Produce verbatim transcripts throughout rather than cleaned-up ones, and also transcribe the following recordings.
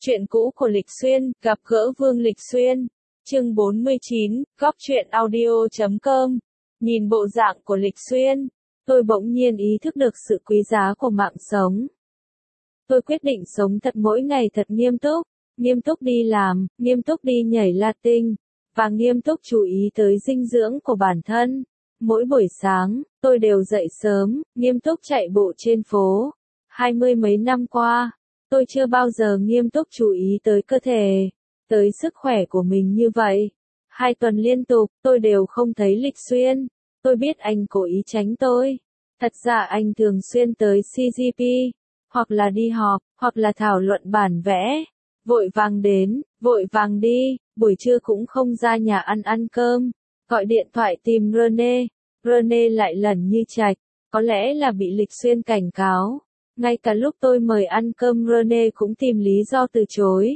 Chuyện cũ của Lịch Xuyên, gặp gỡ Vương Lịch Xuyên. Chương bốn mươi chín, góc truyện audio chấm com. Nhìn bộ dạng của Lịch Xuyên, tôi bỗng nhiên ý thức được sự quý giá của mạng sống. Tôi quyết định sống thật mỗi ngày thật nghiêm túc, nghiêm túc đi làm, nghiêm túc đi nhảy Latin, và nghiêm túc chú ý tới dinh dưỡng của bản thân. Mỗi buổi sáng, tôi đều dậy sớm, nghiêm túc chạy bộ trên phố. Hai mươi mấy năm qua, tôi chưa bao giờ nghiêm túc chú ý tới cơ thể, tới sức khỏe của mình như vậy. Hai tuần liên tục, tôi đều không thấy Lịch Xuyên. Tôi biết anh cố ý tránh tôi. Thật ra anh thường xuyên tới xê giê pê, hoặc là đi họp, hoặc là thảo luận bản vẽ. Vội vàng đến, vội vàng đi, buổi trưa cũng không ra nhà ăn ăn cơm. Gọi điện thoại tìm Rene, Rene lại lẩn như chạch, có lẽ là bị Lịch Xuyên cảnh cáo. Ngay cả lúc tôi mời ăn cơm Rene cũng tìm lý do từ chối.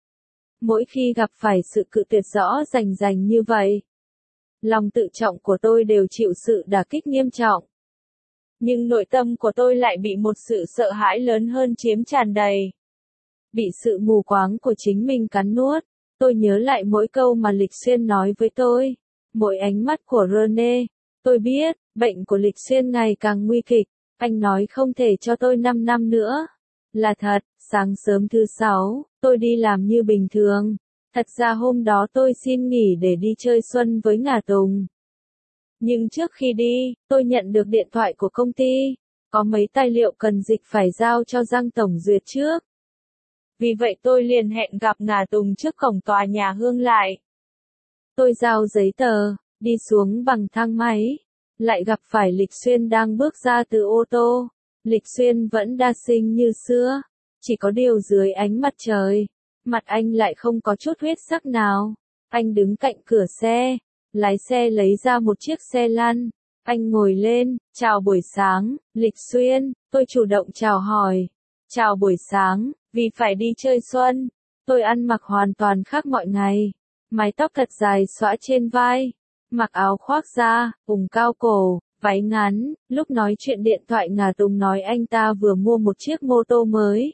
Mỗi khi gặp phải sự cự tuyệt rõ rành rành như vậy, lòng tự trọng của tôi đều chịu sự đả kích nghiêm trọng. Nhưng nội tâm của tôi lại bị một sự sợ hãi lớn hơn chiếm tràn đầy. Bị sự mù quáng của chính mình cắn nuốt, tôi nhớ lại mỗi câu mà Lịch Xuyên nói với tôi, mỗi ánh mắt của Rene. Tôi biết, bệnh của Lịch Xuyên ngày càng nguy kịch. Anh nói không thể cho tôi năm năm nữa. Là thật, sáng sớm thứ sáu, tôi đi làm như bình thường. Thật ra hôm đó tôi xin nghỉ để đi chơi xuân với Ngà Tùng. Nhưng trước khi đi, tôi nhận được điện thoại của công ty. Có mấy tài liệu cần dịch phải giao cho Giang Tổng duyệt trước. Vì vậy tôi liền hẹn gặp Ngà Tùng trước cổng tòa nhà Hương Lại. Tôi giao giấy tờ, đi xuống bằng thang máy. Lại gặp phải Lịch Xuyên đang bước ra từ ô tô. Lịch Xuyên vẫn đa sinh như xưa, chỉ có điều dưới ánh mặt trời, mặt anh lại không có chút huyết sắc nào. Anh đứng cạnh cửa xe, lái xe lấy ra một chiếc xe lăn. Anh ngồi lên, chào buổi sáng, Lịch Xuyên, tôi chủ động chào hỏi. Chào buổi sáng, vì phải đi chơi xuân. Tôi ăn mặc hoàn toàn khác mọi ngày. Mái tóc thật dài xõa trên vai. Mặc áo khoác da, vùng cao cổ, váy ngắn. Lúc nói chuyện điện thoại Ngà Tùng nói anh ta vừa mua một chiếc mô tô mới.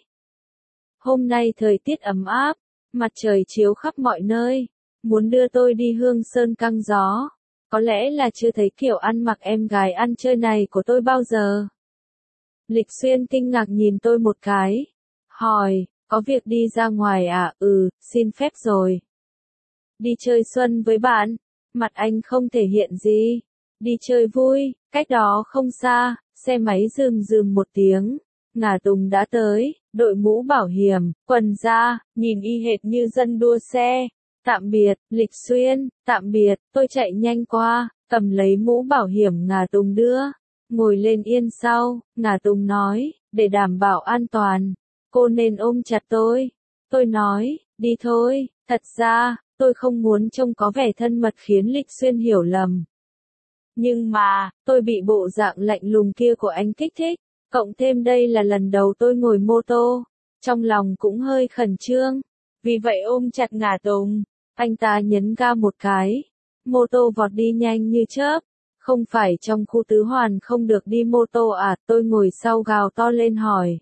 Hôm nay thời tiết ấm áp, mặt trời chiếu khắp mọi nơi. Muốn đưa tôi đi Hương Sơn căng gió. Có lẽ là chưa thấy kiểu ăn mặc em gái ăn chơi này của tôi bao giờ. Lịch Xuyên kinh ngạc nhìn tôi một cái. Hỏi, có việc đi ra ngoài à? Ừ, xin phép rồi. Đi chơi xuân với bạn. Mặt anh không thể hiện gì. Đi chơi vui, cách đó không xa, xe máy rườm rườm một tiếng. Ngà Tùng đã tới, đội mũ bảo hiểm, quần da, nhìn y hệt như dân đua xe. Tạm biệt, Lịch Xuyên, tạm biệt, tôi chạy nhanh qua, cầm lấy mũ bảo hiểm Ngà Tùng đưa. Ngồi lên yên sau, Ngà Tùng nói, để đảm bảo an toàn, cô nên ôm chặt tôi. Tôi nói, đi thôi, thật ra, tôi không muốn trông có vẻ thân mật khiến Lịch Xuyên hiểu lầm. Nhưng mà, tôi bị bộ dạng lạnh lùng kia của anh kích thích, cộng thêm đây là lần đầu tôi ngồi mô tô, trong lòng cũng hơi khẩn trương. Vì vậy ôm chặt Ngà Tùng, anh ta nhấn ga một cái, mô tô vọt đi nhanh như chớp. Không phải trong khu tứ hoàn không được đi mô tô à? Tôi ngồi sau gào to lên hỏi.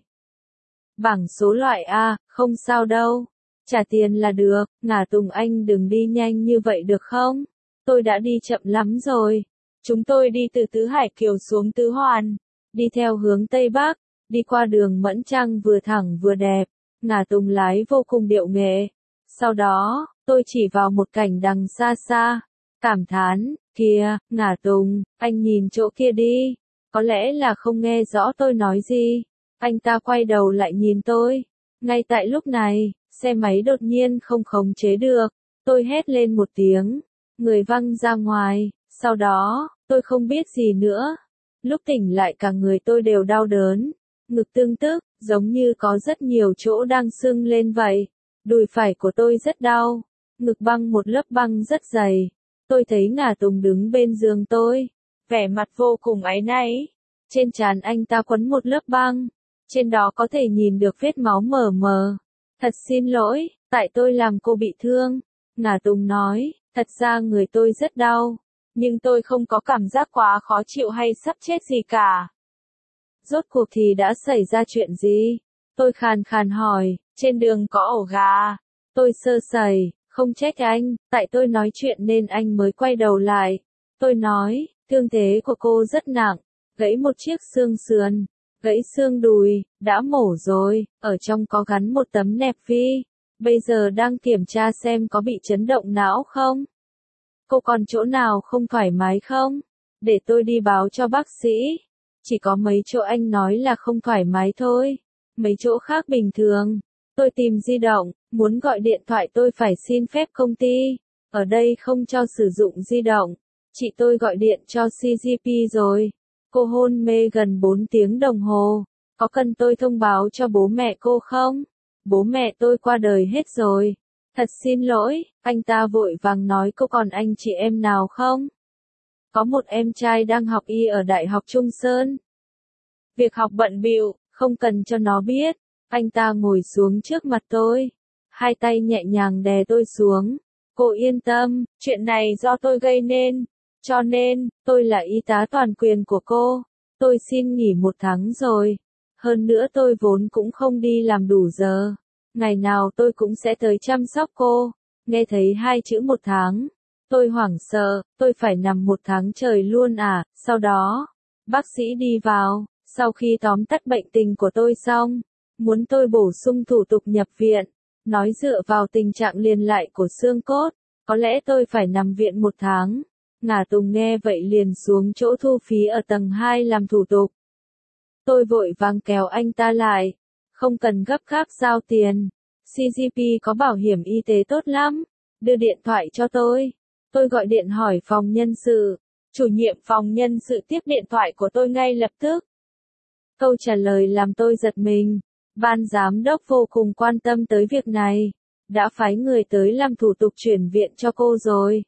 Bảng số loại A, không sao đâu. Trả tiền là được. Ngà Tùng anh đừng đi nhanh như vậy được không? Tôi đã đi chậm lắm rồi. Chúng tôi đi từ Tứ Hải Kiều xuống Tứ Hoàn. Đi theo hướng Tây Bắc. Đi qua đường Mẫn Trăng vừa thẳng vừa đẹp. Ngà Tùng lái vô cùng điệu nghệ. Sau đó, tôi chỉ vào một cảnh đằng xa xa. Cảm thán, kìa, Ngà Tùng, anh nhìn chỗ kia đi. Có lẽ là không nghe rõ tôi nói gì. Anh ta quay đầu lại nhìn tôi. Ngay tại lúc này, xe máy đột nhiên không khống chế được. Tôi hét lên một tiếng. Người văng ra ngoài. Sau đó, tôi không biết gì nữa. Lúc tỉnh lại cả người tôi đều đau đớn. Ngực tương tức, giống như có rất nhiều chỗ đang sưng lên vậy. Đùi phải của tôi rất đau. Ngực băng một lớp băng rất dày. Tôi thấy Ngà Tùng đứng bên giường tôi. Vẻ mặt vô cùng áy náy. Trên trán anh ta quấn một lớp băng. Trên đó có thể nhìn được vết máu mờ mờ. Thật xin lỗi, tại tôi làm cô bị thương. Ngà Tùng nói, thật ra người tôi rất đau. Nhưng tôi không có cảm giác quá khó chịu hay sắp chết gì cả. Rốt cuộc thì đã xảy ra chuyện gì? Tôi khàn khàn hỏi, trên đường có ổ gà. Tôi sơ sẩy, không trách anh, tại tôi nói chuyện nên anh mới quay đầu lại. Tôi nói, thương thế của cô rất nặng, gãy một chiếc xương sườn, gãy xương đùi, đã mổ rồi, ở trong có gắn một tấm nẹp vi. Bây giờ đang kiểm tra xem có bị chấn động não không? Cô còn chỗ nào không thoải mái không? Để tôi đi báo cho bác sĩ. Chỉ có mấy chỗ anh nói là không thoải mái thôi. Mấy chỗ khác bình thường. Tôi tìm di động, muốn gọi điện thoại tôi phải xin phép công ty. Ở đây không cho sử dụng di động. Chị tôi gọi điện cho xê giê pê rồi. Cô hôn mê gần bốn tiếng đồng hồ. Có cần tôi thông báo cho bố mẹ cô không? Bố mẹ tôi qua đời hết rồi. Thật xin lỗi, anh ta vội vàng nói cô còn anh chị em nào không? Có một em trai đang học y ở Đại học Trung Sơn. Việc học bận bịu, không cần cho nó biết. Anh ta ngồi xuống trước mặt tôi. Hai tay nhẹ nhàng đè tôi xuống. Cô yên tâm, chuyện này do tôi gây nên. Cho nên, tôi là y tá toàn quyền của cô. Tôi xin nghỉ một tháng rồi. Hơn nữa tôi vốn cũng không đi làm đủ giờ. Ngày nào tôi cũng sẽ tới chăm sóc cô. Nghe thấy hai chữ một tháng. Tôi hoảng sợ, tôi phải nằm một tháng trời luôn à. Sau đó, bác sĩ đi vào. Sau khi tóm tắt bệnh tình của tôi xong, muốn tôi bổ sung thủ tục nhập viện. Nói dựa vào tình trạng liền lại của xương cốt, có lẽ tôi phải nằm viện một tháng. Ngả Tùng nghe vậy liền xuống chỗ thu phí ở tầng hai làm thủ tục. Tôi vội vàng kéo anh ta lại. Không cần gấp gáp giao tiền. xê giê pê có bảo hiểm y tế tốt lắm. Đưa điện thoại cho tôi. Tôi gọi điện hỏi phòng nhân sự. Chủ nhiệm phòng nhân sự tiếp điện thoại của tôi ngay lập tức. Câu trả lời làm tôi giật mình. Ban giám đốc vô cùng quan tâm tới việc này. Đã phái người tới làm thủ tục chuyển viện cho cô rồi.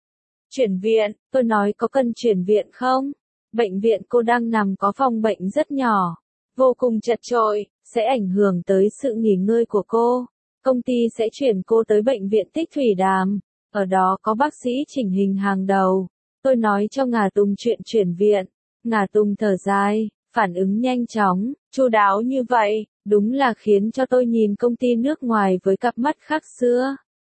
Chuyển viện, tôi nói có cần chuyển viện không? Bệnh viện cô đang nằm có phòng bệnh rất nhỏ. Vô cùng chật chội, sẽ ảnh hưởng tới sự nghỉ ngơi của cô. Công ty sẽ chuyển cô tới bệnh viện Tích Thủy Đàm. Ở đó có bác sĩ chỉnh hình hàng đầu. Tôi nói cho Ngả Tùng chuyện chuyển viện. Ngả Tùng thở dài, phản ứng nhanh chóng, chu đáo như vậy, đúng là khiến cho tôi nhìn công ty nước ngoài với cặp mắt khác xưa.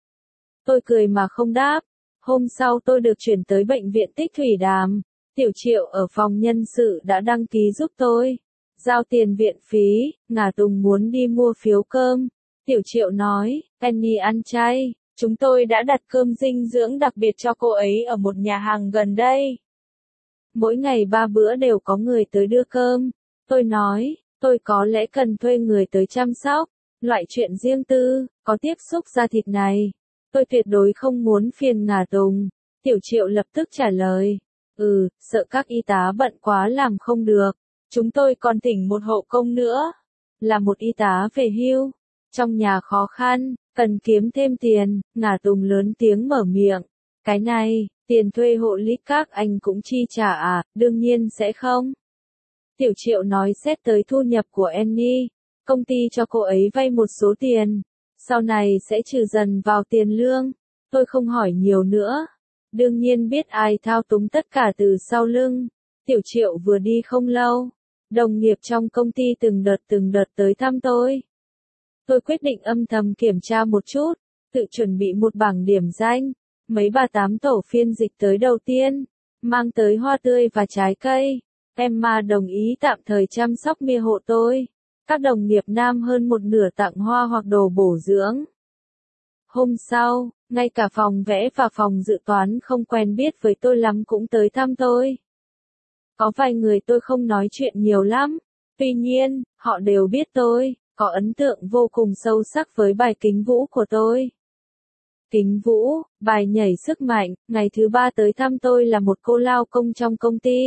Tôi cười mà không đáp. Hôm sau tôi được chuyển tới bệnh viện Tích Thủy Đàm. Tiểu Triệu ở phòng nhân sự đã đăng ký giúp tôi. Giao tiền viện phí, Ngả Tùng muốn đi mua phiếu cơm. Tiểu Triệu nói, Penny ăn chay, chúng tôi đã đặt cơm dinh dưỡng đặc biệt cho cô ấy ở một nhà hàng gần đây. Mỗi ngày ba bữa đều có người tới đưa cơm. Tôi nói, tôi có lẽ cần thuê người tới chăm sóc. Loại chuyện riêng tư, có tiếp xúc da thịt này. Tôi tuyệt đối không muốn phiền Ngả Tùng. Tiểu Triệu lập tức trả lời. Ừ, sợ các y tá bận quá làm không được. Chúng tôi còn thỉnh một hộ công nữa. Là một y tá về hưu. Trong nhà khó khăn, cần kiếm thêm tiền. Ngả Tùng lớn tiếng mở miệng. Cái này, tiền thuê hộ lý các anh cũng chi trả à, đương nhiên sẽ không. Tiểu Triệu nói xét tới thu nhập của Annie. Công ty cho cô ấy vay một số tiền. Sau này sẽ trừ dần vào tiền lương. Tôi không hỏi nhiều nữa. Đương nhiên biết ai thao túng tất cả từ sau lưng. Tiểu Triệu vừa đi không lâu. Đồng nghiệp trong công ty từng đợt từng đợt tới thăm tôi. Tôi quyết định âm thầm kiểm tra một chút. Tự chuẩn bị một bảng điểm danh. Mấy bà tám tổ phiên dịch tới đầu tiên. Mang tới hoa tươi và trái cây. Emma đồng ý tạm thời chăm sóc mia hộ tôi. Các đồng nghiệp nam hơn một nửa tặng hoa hoặc đồ bổ dưỡng. Hôm sau, ngay cả phòng vẽ và phòng dự toán không quen biết với tôi lắm cũng tới thăm tôi. Có vài người tôi không nói chuyện nhiều lắm. Tuy nhiên, họ đều biết tôi, có ấn tượng vô cùng sâu sắc với bài kính vũ của tôi. Kính vũ, bài nhảy sức mạnh, ngày thứ ba tới thăm tôi là một cô lao công trong công ty.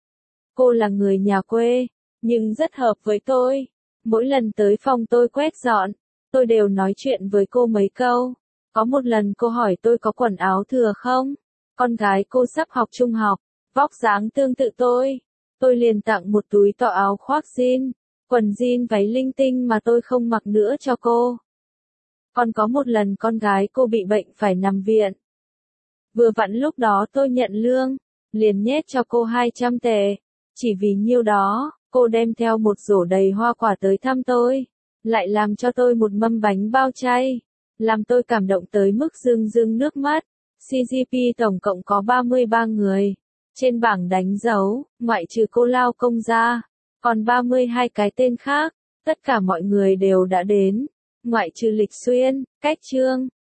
Cô là người nhà quê, nhưng rất hợp với tôi. Mỗi lần tới phòng tôi quét dọn, tôi đều nói chuyện với cô mấy câu. Có một lần cô hỏi tôi có quần áo thừa không? Con gái cô sắp học trung học, vóc dáng tương tự tôi. Tôi liền tặng một túi to áo khoác jean, quần jean váy linh tinh mà tôi không mặc nữa cho cô. Còn có một lần con gái cô bị bệnh phải nằm viện. Vừa vặn lúc đó tôi nhận lương, liền nhét cho cô hai trăm tệ. Chỉ vì nhiêu đó, cô đem theo một rổ đầy hoa quả tới thăm tôi. lại làm cho tôi một mâm bánh bao chay, làm tôi cảm động tới mức rưng rưng nước mắt. xê giê pê tổng cộng có ba mươi ba người. Trên bảng đánh dấu, ngoại trừ cô Lao Công ra, còn ba mươi hai cái tên khác. Tất cả mọi người đều đã đến, ngoại trừ Lịch Xuyên, Cách Trương.